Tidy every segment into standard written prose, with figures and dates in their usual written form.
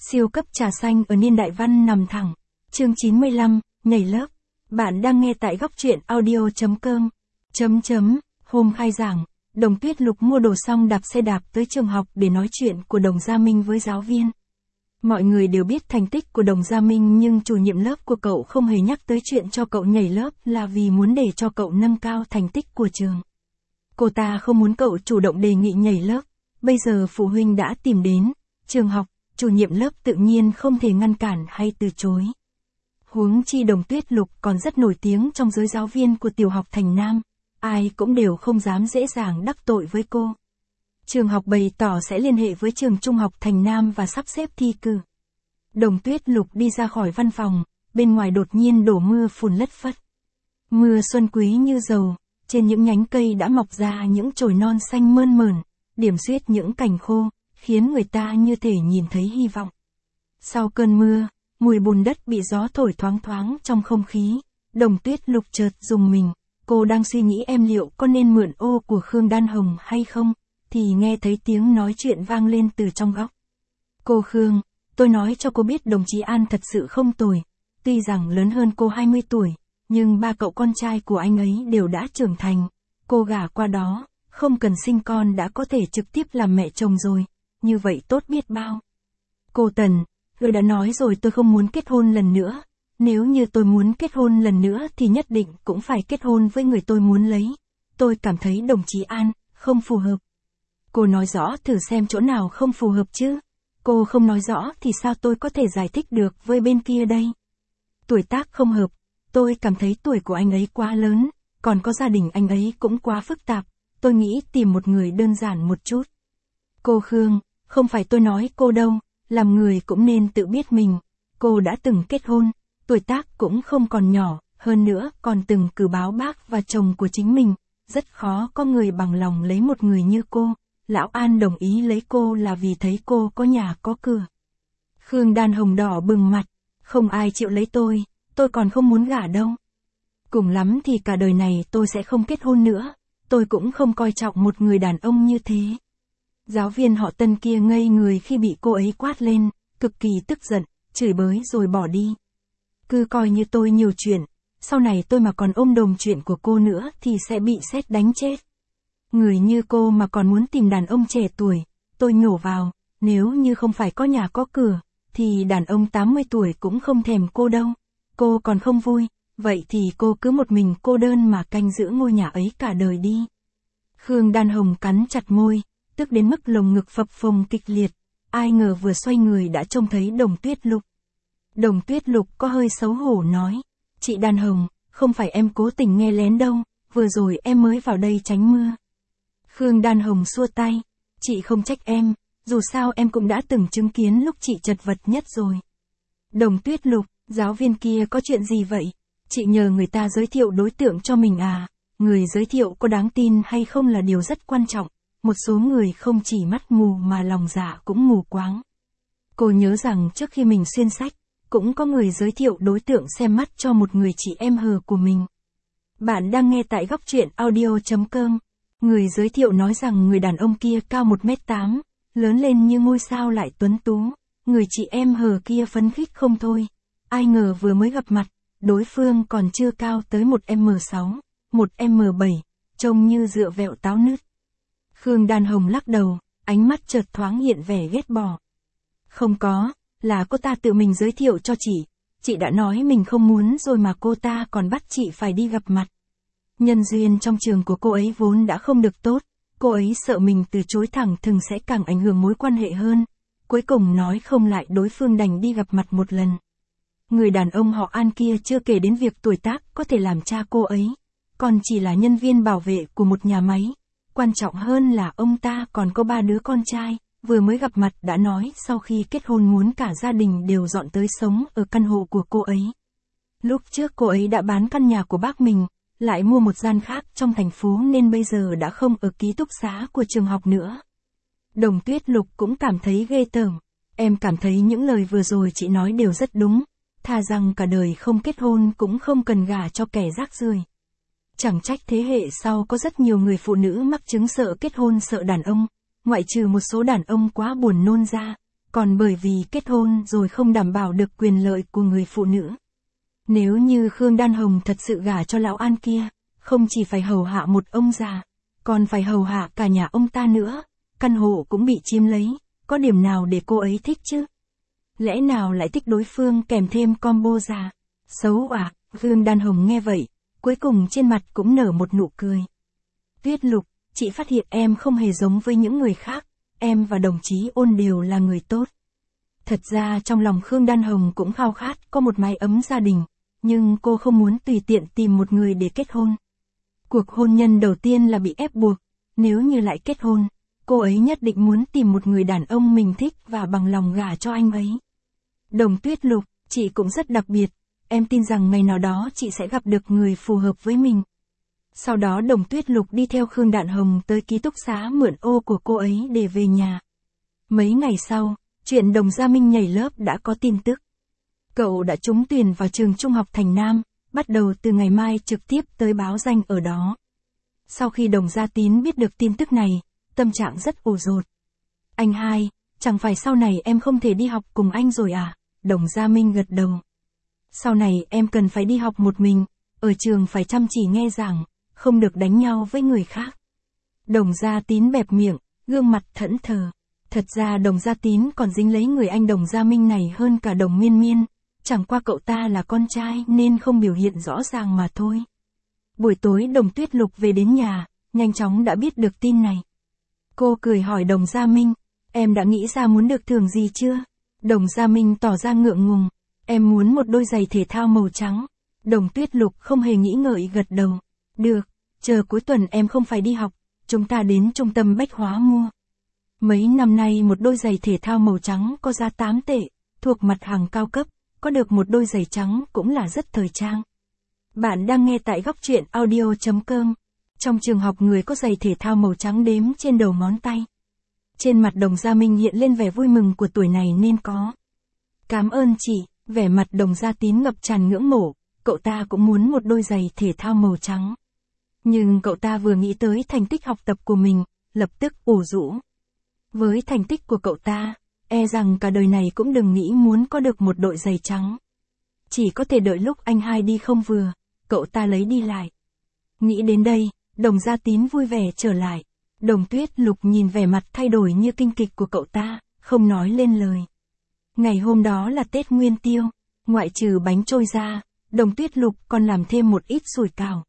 Siêu cấp trà xanh ở niên đại văn nằm thẳng. Chương 95, nhảy lớp. Bạn đang nghe tại góc truyện audio.com. Hôm khai giảng, Đồng Tuyết Lục mua đồ xong đạp xe đạp tới trường học để nói chuyện của Đồng Gia Minh với giáo viên. Mọi người đều biết thành tích của Đồng Gia Minh, nhưng chủ nhiệm lớp của cậu không hề nhắc tới chuyện cho cậu nhảy lớp là vì muốn để cho cậu nâng cao thành tích của trường. Cô ta không muốn cậu chủ động đề nghị nhảy lớp. Bây giờ phụ huynh đã tìm đến trường học, chủ nhiệm lớp tự nhiên không thể ngăn cản hay từ chối. Huống chi Đồng Tuyết Lục còn rất nổi tiếng trong giới giáo viên của tiểu học Thành Nam, ai cũng đều không dám dễ dàng đắc tội với cô. Trường học bày tỏ sẽ liên hệ với trường trung học Thành Nam và sắp xếp thi cử. Đồng Tuyết Lục đi ra khỏi văn phòng, bên ngoài đột nhiên đổ mưa phùn lất phất. Mưa xuân quý như dầu, trên những nhánh cây đã mọc ra những chồi non xanh mơn mởn, điểm xuyết những cành khô, khiến người ta như thể nhìn thấy hy vọng. Sau cơn mưa, mùi bùn đất bị gió thổi thoáng thoáng trong không khí. Đồng Tuyết Lục chợt rùng mình, cô đang suy nghĩ em liệu có nên mượn ô của Khương Đan Hồng hay không, thì nghe thấy tiếng nói chuyện vang lên từ trong góc. Cô Khương, tôi nói cho cô biết đồng chí An thật sự không tồi, tuy rằng lớn hơn cô 20 tuổi, nhưng ba cậu con trai của anh ấy đều đã trưởng thành, cô gả qua đó, không cần sinh con đã có thể trực tiếp làm mẹ chồng rồi, như vậy tốt biết bao. Cô Tần, tôi đã nói rồi tôi không muốn kết hôn lần nữa, nếu như tôi muốn kết hôn lần nữa thì nhất định cũng phải kết hôn với người tôi muốn lấy, tôi cảm thấy đồng chí An không phù hợp. Cô nói rõ thử xem chỗ nào không phù hợp chứ, cô không nói rõ thì sao tôi có thể giải thích được với bên kia đây. Tuổi tác không hợp, tôi cảm thấy tuổi của anh ấy quá lớn, còn có gia đình anh ấy cũng quá phức tạp, tôi nghĩ tìm một người đơn giản một chút. Cô Khương, không phải tôi nói cô đâu, làm người cũng nên tự biết mình, cô đã từng kết hôn, tuổi tác cũng không còn nhỏ, hơn nữa còn từng cử báo bác và chồng của chính mình, rất khó có người bằng lòng lấy một người như cô. Lão An đồng ý lấy cô là vì thấy cô có nhà có cửa. Khương Đan Hồng đỏ bừng mặt, không ai chịu lấy tôi còn không muốn gả đâu. Cùng lắm thì cả đời này tôi sẽ không kết hôn nữa, tôi cũng không coi trọng một người đàn ông như thế. Giáo viên họ Tân kia ngây người khi bị cô ấy quát lên, cực kỳ tức giận, chửi bới rồi bỏ đi. Cứ coi như tôi nhiều chuyện, sau này tôi mà còn ôm đồm chuyện của cô nữa thì sẽ bị sét đánh chết. Người như cô mà còn muốn tìm đàn ông trẻ tuổi, tôi nhổ vào, nếu như không phải có nhà có cửa, thì đàn ông 80 tuổi cũng không thèm cô đâu. Cô còn không vui, vậy thì cô cứ một mình cô đơn mà canh giữ ngôi nhà ấy cả đời đi. Khương Đan Hồng cắn chặt môi, tức đến mức lồng ngực phập phồng kịch liệt, ai ngờ vừa xoay người đã trông thấy Đồng Tuyết Lục. Đồng Tuyết Lục có hơi xấu hổ nói, chị Đan Hồng, không phải em cố tình nghe lén đâu, vừa rồi em mới vào đây tránh mưa. Khương Đan Hồng xua tay, chị không trách em, dù sao em cũng đã từng chứng kiến lúc chị chật vật nhất rồi. Đồng Tuyết Lục, giáo viên kia có chuyện gì vậy? Chị nhờ người ta giới thiệu đối tượng cho mình à? Người giới thiệu có đáng tin hay không là điều rất quan trọng, một số người không chỉ mắt mù mà lòng dạ cũng mù quáng. Cô nhớ rằng trước khi mình xuyên sách, cũng có người giới thiệu đối tượng xem mắt cho một người chị em hờ của mình. Bạn đang nghe tại góc truyện audio.com. Người giới thiệu nói rằng người đàn ông kia cao 1m8, lớn lên như ngôi sao lại tuấn tú, người chị em hờ kia phấn khích không thôi. Ai ngờ vừa mới gặp mặt, đối phương còn chưa cao tới 1m6, 1m7, trông như dựa vẹo táo nứt. Khương Đan Hồng lắc đầu, ánh mắt chợt thoáng hiện vẻ ghét bỏ. Không có, là cô ta tự mình giới thiệu cho chị đã nói mình không muốn rồi mà cô ta còn bắt chị phải đi gặp mặt. Nhân duyên trong trường của cô ấy vốn đã không được tốt, cô ấy sợ mình từ chối thẳng thừng sẽ càng ảnh hưởng mối quan hệ hơn, cuối cùng nói không lại đối phương đành đi gặp mặt một lần. Người đàn ông họ An kia chưa kể đến việc tuổi tác có thể làm cha cô ấy, còn chỉ là nhân viên bảo vệ của một nhà máy, quan trọng hơn là ông ta còn có 3 đứa con trai, vừa mới gặp mặt đã nói sau khi kết hôn muốn cả gia đình đều dọn tới sống ở căn hộ của cô ấy. Lúc trước cô ấy đã bán căn nhà của bác mình, lại mua một gian khác trong thành phố nên bây giờ đã không ở ký túc xá của trường học nữa. Đồng Tuyết Lục cũng cảm thấy ghê tởm, em cảm thấy những lời vừa rồi chị nói đều rất đúng, thà rằng cả đời không kết hôn cũng không cần gả cho kẻ rác rưởi. Chẳng trách thế hệ sau có rất nhiều người phụ nữ mắc chứng sợ kết hôn sợ đàn ông, ngoại trừ một số đàn ông quá buồn nôn ra, còn bởi vì kết hôn rồi không đảm bảo được quyền lợi của người phụ nữ. Nếu như Khương Đan Hồng thật sự gả cho lão An kia, không chỉ phải hầu hạ một ông già, còn phải hầu hạ cả nhà ông ta nữa, căn hộ cũng bị chiếm lấy, có điểm nào để cô ấy thích chứ? Lẽ nào lại thích đối phương kèm thêm combo già? Xấu à? Khương Đan Hồng nghe vậy, cuối cùng trên mặt cũng nở một nụ cười. Tuyết Lục, chị phát hiện em không hề giống với những người khác, em và đồng chí Ôn đều là người tốt. Thật ra trong lòng Khương Đan Hồng cũng khao khát có một mái ấm gia đình, nhưng cô không muốn tùy tiện tìm một người để kết hôn. Cuộc hôn nhân đầu tiên là bị ép buộc, nếu như lại kết hôn, cô ấy nhất định muốn tìm một người đàn ông mình thích và bằng lòng gả cho anh ấy. Đồng Tuyết Lục, chị cũng rất đặc biệt, em tin rằng ngày nào đó chị sẽ gặp được người phù hợp với mình. Sau đó Đồng Tuyết Lục đi theo Khương Đan Hồng tới ký túc xá mượn ô của cô ấy để về nhà. Mấy ngày sau, chuyện Đồng Gia Minh nhảy lớp đã có tin tức. Cậu đã trúng tuyển vào trường trung học Thành Nam, bắt đầu từ ngày mai trực tiếp tới báo danh ở đó. Sau khi Đồng Gia Tín biết được tin tức này, tâm trạng rất ủ dột. Anh hai, chẳng phải sau này em không thể đi học cùng anh rồi à? Đồng Gia Minh gật đầu. Sau này em cần phải đi học một mình, ở trường phải chăm chỉ nghe giảng, không được đánh nhau với người khác. Đồng Gia Tín bẹp miệng, gương mặt thẫn thờ. Thật ra Đồng Gia Tín còn dính lấy người anh Đồng Gia Minh này hơn cả Đồng Miên Miên, chẳng qua cậu ta là con trai nên không biểu hiện rõ ràng mà thôi. Buổi tối Đồng Tuyết Lục về đến nhà, nhanh chóng đã biết được tin này. Cô cười hỏi Đồng Gia Minh, em đã nghĩ ra muốn được thưởng gì chưa? Đồng Gia Minh tỏ ra ngượng ngùng, em muốn một đôi giày thể thao màu trắng. Đồng Tuyết Lục không hề nghĩ ngợi gật đầu. Được, chờ cuối tuần em không phải đi học, chúng ta đến trung tâm bách hóa mua. Mấy năm nay một đôi giày thể thao màu trắng có giá 8 tệ, thuộc mặt hàng cao cấp, có được một đôi giày trắng cũng là rất thời trang. Bạn đang nghe tại góc truyện audio.com. Trong trường học người có giày thể thao màu trắng đếm trên đầu ngón tay. Trên mặt Đồng Gia Minh hiện lên vẻ vui mừng của tuổi này nên có. Cảm ơn chị, vẻ mặt Đồng Gia Tín ngập tràn ngưỡng mộ, cậu ta cũng muốn một đôi giày thể thao màu trắng. Nhưng cậu ta vừa nghĩ tới thành tích học tập của mình, lập tức ủ rũ. Với thành tích của cậu ta, e rằng cả đời này cũng đừng nghĩ muốn có được một đôi giày trắng. Chỉ có thể đợi lúc anh hai đi không vừa, cậu ta lấy đi lại. Nghĩ đến đây, Đồng Gia Tín vui vẻ trở lại. Đồng Tuyết Lục nhìn vẻ mặt thay đổi như kinh kịch của cậu ta, không nói lên lời. Ngày hôm đó là Tết Nguyên Tiêu, ngoại trừ bánh trôi ra, Đồng Tuyết Lục còn làm thêm một ít sủi cảo.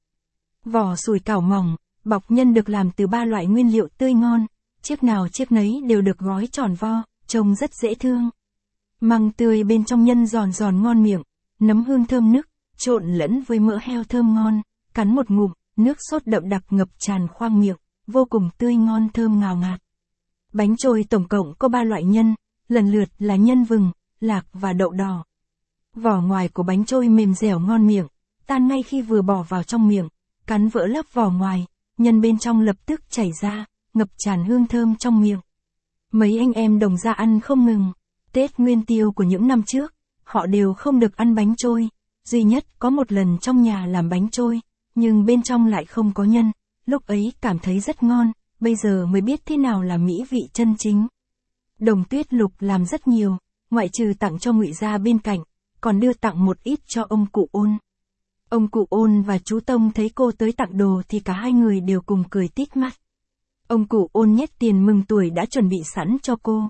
Vỏ sủi cảo mỏng, bọc nhân được làm từ 3 loại nguyên liệu tươi ngon, chiếc nào chiếc nấy đều được gói tròn vo, trông rất dễ thương. Măng tươi bên trong nhân giòn giòn ngon miệng, nấm hương thơm nức, trộn lẫn với mỡ heo thơm ngon, cắn một ngụm, nước sốt đậm đặc ngập tràn khoang miệng, vô cùng tươi ngon thơm ngào ngạt. Bánh trôi tổng cộng có 3 loại nhân, lần lượt là nhân vừng, lạc và đậu đỏ. Vỏ ngoài của bánh trôi mềm dẻo ngon miệng, tan ngay khi vừa bỏ vào trong miệng, cắn vỡ lớp vỏ ngoài, nhân bên trong lập tức chảy ra, ngập tràn hương thơm trong miệng. Mấy anh em Đồng Gia ăn không ngừng. Tết Nguyên Tiêu của những năm trước, họ đều không được ăn bánh trôi, duy nhất có một lần trong nhà làm bánh trôi, nhưng bên trong lại không có nhân, lúc ấy cảm thấy rất ngon, bây giờ mới biết thế nào là mỹ vị chân chính. Đồng Tuyết Lục làm rất nhiều, ngoại trừ tặng cho Ngụy Gia bên cạnh, còn đưa tặng một ít cho ông cụ Ôn. Ông cụ Ôn và chú Tông thấy cô tới tặng đồ thì cả hai người đều cùng cười tít mắt. Ông cụ Ôn nhét tiền mừng tuổi đã chuẩn bị sẵn cho cô.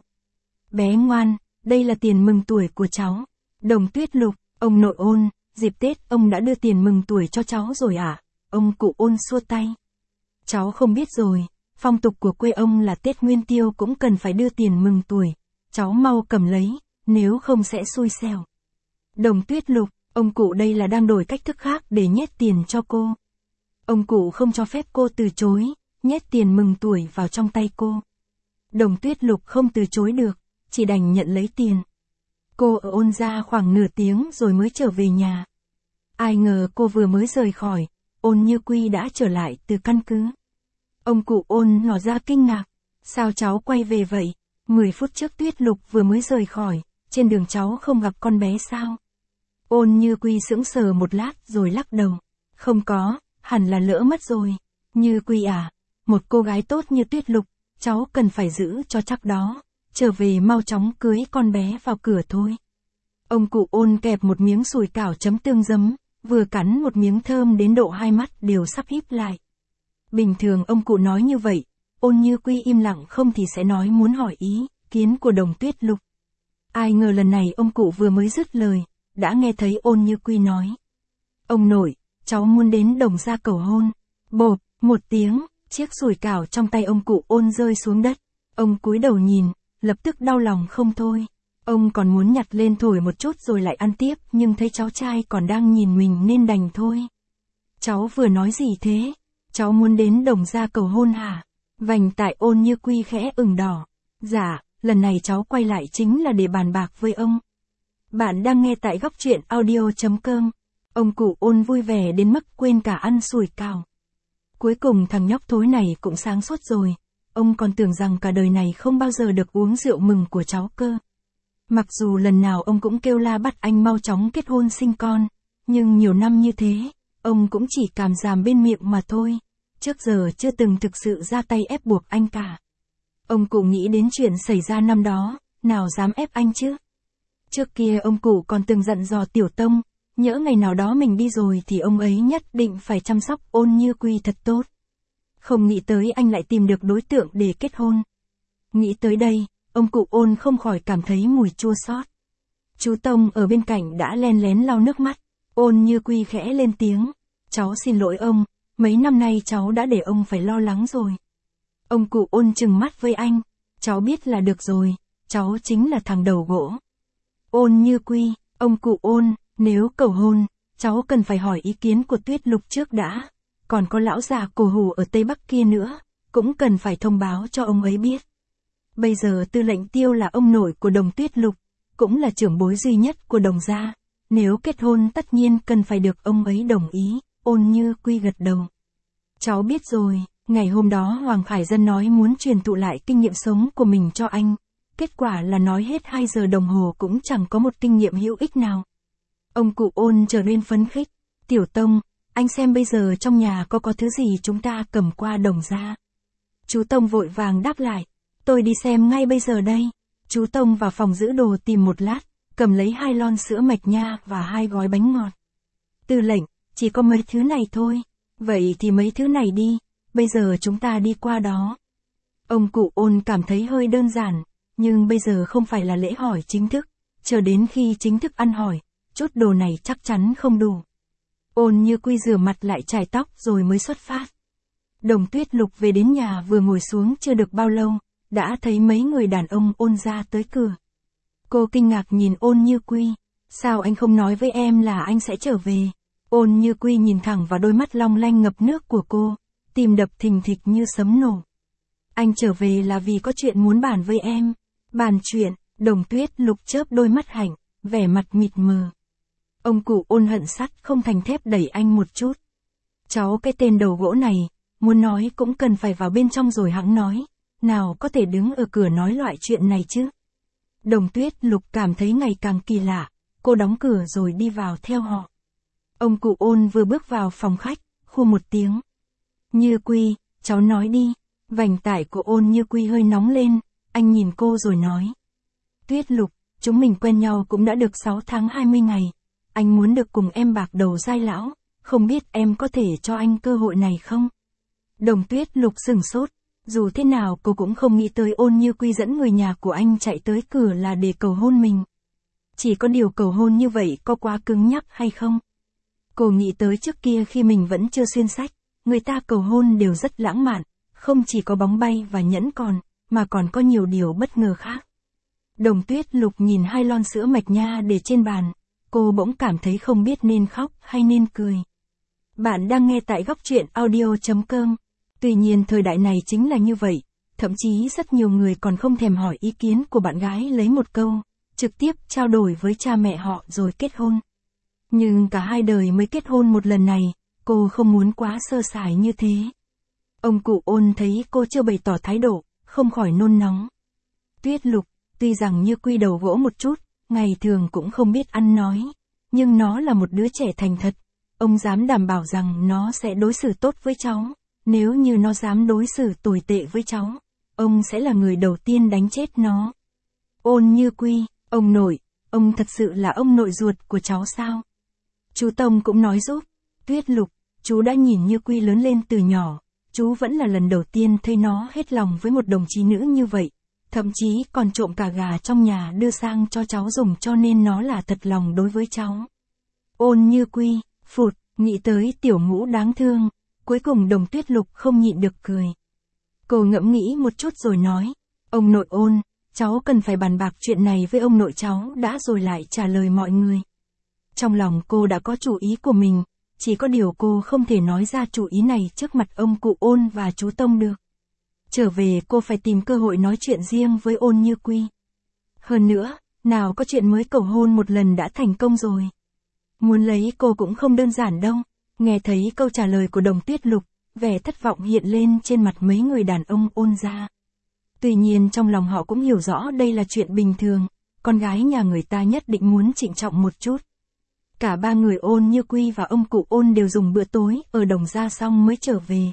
Bé ngoan, đây là tiền mừng tuổi của cháu. Đồng Tuyết Lục, ông nội Ôn, dịp Tết ông đã đưa tiền mừng tuổi cho cháu rồi à? Ông cụ Ôn xua tay. Cháu không biết rồi, phong tục của quê ông là Tết Nguyên Tiêu cũng cần phải đưa tiền mừng tuổi. Cháu mau cầm lấy, nếu không sẽ xui xẻo. Đồng Tuyết Lục, ông cụ đây là đang đổi cách thức khác để nhét tiền cho cô. Ông cụ không cho phép cô từ chối, nhét tiền mừng tuổi vào trong tay cô. Đồng Tuyết Lục không từ chối được, chỉ đành nhận lấy tiền. Cô ở Ôn gia khoảng nửa tiếng rồi mới trở về nhà. Ai ngờ cô vừa mới rời khỏi, Ôn Như Quy đã trở lại từ căn cứ. Ông cụ Ôn ngỏ ra kinh ngạc. Sao cháu quay về vậy? 10 phút trước Tuyết Lục vừa mới rời khỏi, trên đường cháu không gặp con bé sao? Ôn Như Quy sững sờ một lát rồi lắc đầu. Không có, hẳn là lỡ mất rồi. Như Quy à, một cô gái tốt như Tuyết Lục, cháu cần phải giữ cho chắc đó. trở về mau chóng cưới con bé vào cửa thôi. Ông cụ Ôn kẹp một miếng sủi cảo chấm tương giấm, vừa cắn một miếng thơm đến độ hai mắt đều sắp híp lại. Bình thường ông cụ nói như vậy, Ôn Như Quy im lặng không thì sẽ nói muốn hỏi ý kiến của Đồng Tuyết Lục. Ai ngờ lần này ông cụ vừa mới dứt lời, đã nghe thấy Ôn Như Quy nói. Ông nội, cháu muốn đến Đồng gia cầu hôn. Bộp, một tiếng, chiếc sủi cảo trong tay ông cụ Ôn rơi xuống đất. Ông cúi đầu nhìn, lập tức đau lòng không thôi. Ông còn muốn nhặt lên thổi một chút rồi lại ăn tiếp, nhưng thấy cháu trai còn đang nhìn mình nên đành thôi. Cháu vừa nói gì thế? Cháu muốn đến Đồng gia cầu hôn hả? Vành tai Ôn Như Quy khẽ ửng đỏ. Dạ, lần này cháu quay lại chính là để bàn bạc với ông. Bạn đang nghe tại góc truyện audio.com. Ông cụ Ôn vui vẻ đến mức quên cả ăn sủi cảo. Cuối cùng thằng nhóc thối này cũng sáng suốt rồi. Ông còn tưởng rằng cả đời này không bao giờ được uống rượu mừng của cháu cơ. Mặc dù lần nào ông cũng kêu la bắt anh mau chóng kết hôn sinh con, nhưng nhiều năm như thế, ông cũng chỉ cảm giảm bên miệng mà thôi. Trước giờ chưa từng thực sự ra tay ép buộc anh cả. Ông cụ nghĩ đến chuyện xảy ra năm đó, nào dám ép anh chứ. Trước kia ông cụ còn từng dặn dò Tiểu Tông, nhỡ ngày nào đó mình đi rồi thì ông ấy nhất định phải chăm sóc Ôn Như Quy thật tốt. Không nghĩ tới anh lại tìm được đối tượng để kết hôn. Nghĩ tới đây, ông cụ Ôn không khỏi cảm thấy mùi chua xót. Chú Tông ở bên cạnh đã len lén lau nước mắt. Ôn Như Quy khẽ lên tiếng. Cháu xin lỗi ông, mấy năm nay cháu đã để ông phải lo lắng rồi. Ông cụ Ôn trừng mắt với anh. Cháu biết là được rồi, cháu chính là thằng đầu gỗ. Ôn Như Quy, ông cụ Ôn, nếu cầu hôn, cháu cần phải hỏi ý kiến của Tuyết Lục trước đã. Còn có lão già cổ hủ ở Tây Bắc kia nữa, cũng cần phải thông báo cho ông ấy biết. Bây giờ Tư lệnh Tiêu là ông nội của Đồng Tuyết Lục, cũng là trưởng bối duy nhất của Đồng gia. Nếu kết hôn tất nhiên cần phải được ông ấy đồng ý. Ôn Như Quy gật đầu. Cháu biết rồi, ngày hôm đó Hoàng Khải Dân nói muốn truyền thụ lại kinh nghiệm sống của mình cho anh. Kết quả là nói hết 2 giờ đồng hồ cũng chẳng có một kinh nghiệm hữu ích nào. Ông cụ Ôn trở nên phấn khích. Tiểu Tông, anh xem bây giờ trong nhà có thứ gì chúng ta cầm qua Đồng gia. Chú Tông vội vàng đáp lại. Tôi đi xem ngay bây giờ đây. Chú Tông vào phòng giữ đồ tìm một lát, cầm lấy 2 lon sữa mạch nha và 2 gói bánh ngọt. Tư lệnh, chỉ có mấy thứ này thôi. Vậy thì mấy thứ này đi, bây giờ chúng ta đi qua đó. Ông cụ Ôn cảm thấy hơi đơn giản, nhưng bây giờ không phải là lễ hỏi chính thức. Chờ đến khi chính thức ăn hỏi, chút đồ này chắc chắn không đủ. Ôn Như Quy rửa mặt lại chải tóc rồi mới xuất phát. Đồng Tuyết Lục về đến nhà vừa ngồi xuống chưa được bao lâu, đã thấy mấy người đàn ông Ôn gia tới cửa. Cô kinh ngạc nhìn Ôn Như Quy. Sao anh không nói với em là anh sẽ trở về? Ôn Như Quy nhìn thẳng vào đôi mắt long lanh ngập nước của cô, tim đập thình thịch như sấm nổ. Anh trở về là vì có chuyện muốn bàn với em. Bàn chuyện? Đồng Tuyết Lục chớp đôi mắt hạnh, vẻ mặt mịt mờ. Ông cụ Ôn hận sắt không thành thép đẩy anh một chút. Cháu cái tên đầu gỗ này, muốn nói cũng cần phải vào bên trong rồi hẵng nói. Nào có thể đứng ở cửa nói loại chuyện này chứ? Đồng Tuyết Lục cảm thấy ngày càng kỳ lạ, cô đóng cửa rồi đi vào theo họ. Ông cụ Ôn vừa bước vào phòng khách, khu một tiếng. Như Quy, cháu nói đi. Vành tai của Ôn Như Quy hơi nóng lên, anh nhìn cô rồi nói. Tuyết Lục, chúng mình quen nhau cũng đã được 6 tháng 20 ngày. Anh muốn được cùng em bạc đầu giai lão, không biết em có thể cho anh cơ hội này không? Đồng Tuyết Lục sửng sốt, dù thế nào cô cũng không nghĩ tới Ôn Như Quy dẫn người nhà của anh chạy tới cửa là để cầu hôn mình. Chỉ có điều cầu hôn như vậy có quá cứng nhắc hay không? Cô nghĩ tới trước kia khi mình vẫn chưa xuyên sách, người ta cầu hôn đều rất lãng mạn, không chỉ có bóng bay và nhẫn còn, mà còn có nhiều điều bất ngờ khác. Đồng Tuyết Lục nhìn 2 lon sữa mạch nha để trên bàn, cô bỗng cảm thấy không biết nên khóc hay nên cười. Bạn đang nghe tại góc truyện audio.com. Tuy nhiên thời đại này chính là như vậy, thậm chí rất nhiều người còn không thèm hỏi ý kiến của bạn gái lấy một câu, trực tiếp trao đổi với cha mẹ họ rồi kết hôn. Nhưng cả 2 đời mới kết hôn một lần này, cô không muốn quá sơ sài như thế. Ông cụ Ôn thấy cô chưa bày tỏ thái độ, không khỏi nôn nóng. Tuyết Lục, tuy rằng Như Quy đầu gỗ một chút, ngày thường cũng không biết ăn nói, nhưng nó là một đứa trẻ thành thật. Ông dám đảm bảo rằng nó sẽ đối xử tốt với cháu. Nếu như nó dám đối xử tồi tệ với cháu, ông sẽ là người đầu tiên đánh chết nó. Ôn Như Quy, ông nội, ông thật sự là ông nội ruột của cháu sao? Chú Tông cũng nói giúp. Tuyết Lục, chú đã nhìn Như Quy lớn lên từ nhỏ, chú vẫn là lần đầu tiên thấy nó hết lòng với một đồng chí nữ như vậy. Thậm chí còn trộm cả gà trong nhà đưa sang cho cháu dùng, cho nên nó là thật lòng đối với cháu. Ôn Như Quy, phụt, nghĩ tới Tiểu Ngũ đáng thương, cuối cùng Đồng Tuyết Lục không nhịn được cười. Cô ngẫm nghĩ một chút rồi nói, ông nội Ôn, cháu cần phải bàn bạc chuyện này với ông nội cháu đã rồi lại trả lời mọi người. Trong lòng cô đã có chủ ý của mình, chỉ có điều cô không thể nói ra chủ ý này trước mặt ông cụ Ôn và chú Tông được. Trở về cô phải tìm cơ hội nói chuyện riêng với Ôn Như Quy. Hơn nữa, nào có chuyện mới cầu hôn một lần đã thành công rồi. Muốn lấy cô cũng không đơn giản đâu. Nghe thấy câu trả lời của Đồng Tuyết Lục, vẻ thất vọng hiện lên trên mặt mấy người đàn ông Ôn gia. Tuy nhiên trong lòng họ cũng hiểu rõ đây là chuyện bình thường, con gái nhà người ta nhất định muốn trịnh trọng một chút. Cả ba người Ôn Như Quy và ông cụ Ôn đều dùng bữa tối ở Đồng gia xong mới trở về.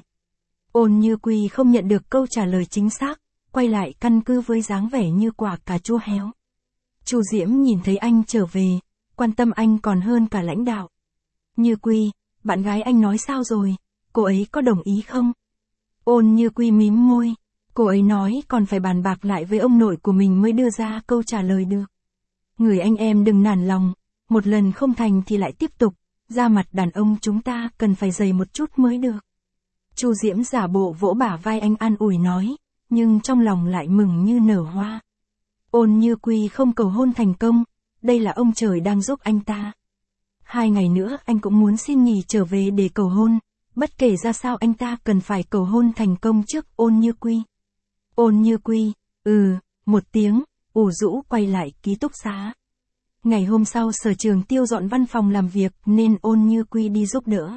Ôn Như Quy không nhận được câu trả lời chính xác, quay lại căn cứ với dáng vẻ như quả cà chua héo. Chu Diễm nhìn thấy anh trở về, quan tâm anh còn hơn cả lãnh đạo. Như Quy, bạn gái anh nói sao rồi, cô ấy có đồng ý không? Ôn Như Quy mím môi, cô ấy nói còn phải bàn bạc lại với ông nội của mình mới đưa ra câu trả lời được. Người anh em đừng nản lòng, một lần không thành thì lại tiếp tục, ra mặt đàn ông chúng ta cần phải dày một chút mới được. Chu Diễm giả bộ vỗ bả vai anh an ủi nói, nhưng trong lòng lại mừng như nở hoa. Ôn Như Quy không cầu hôn thành công, đây là ông trời đang giúp anh ta. 2 ngày nữa anh cũng muốn xin nghỉ trở về để cầu hôn, bất kể ra sao anh ta cần phải cầu hôn thành công trước Ôn Như Quy. Ôn Như Quy, một tiếng, ủ rũ quay lại ký túc xá. Ngày hôm sau Sở Trường Tiêu dọn văn phòng làm việc nên Ôn Như Quy đi giúp đỡ.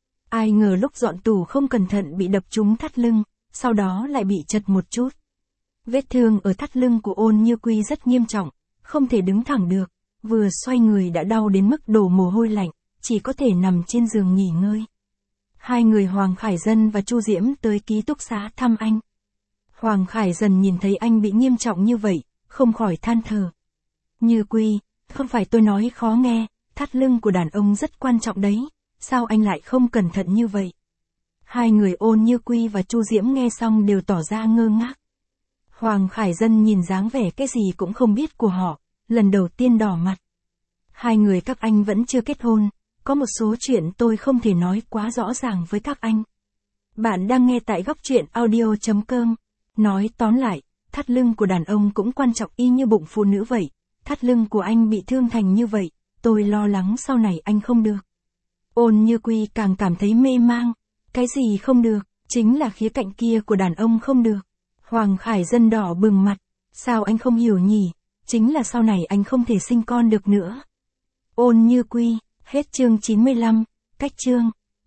Ai ngờ lúc dọn tủ không cẩn thận bị đập trúng thắt lưng, sau đó lại bị chật một chút. Vết thương ở thắt lưng của Ôn Như Quy rất nghiêm trọng, không thể đứng thẳng được, vừa xoay người đã đau đến mức đổ mồ hôi lạnh, chỉ có thể nằm trên giường nghỉ ngơi. Hai người Hoàng Khải Dân và Chu Diễm tới ký túc xá thăm anh. Hoàng Khải Dân nhìn thấy anh bị nghiêm trọng như vậy, không khỏi than thở. Như Quy, không phải tôi nói khó nghe, thắt lưng của đàn ông rất quan trọng đấy, sao anh lại không cẩn thận như vậy? Hai người Ôn Như Quy và Chu Diễm nghe xong đều tỏ ra ngơ ngác. Hoàng Khải Dân nhìn dáng vẻ cái gì cũng không biết của họ, lần đầu tiên đỏ mặt. Hai người các anh vẫn chưa kết hôn, có một số chuyện tôi không thể nói quá rõ ràng với các anh. Bạn đang nghe tại góc truyện audio.com. Nói tóm lại, thắt lưng của đàn ông cũng quan trọng y như bụng phụ nữ vậy. Thắt lưng của anh bị thương thành như vậy, tôi lo lắng sau này anh không được. Ôn Như Quy càng cảm thấy mê mang. Cái gì không được, chính là khía cạnh kia của đàn ông không được. Hoàng Khải Dân đỏ bừng mặt. Sao anh không hiểu nhỉ? Chính là sau này anh không thể sinh con được nữa. Ôn Như Quy, hết chương 95, cách chương.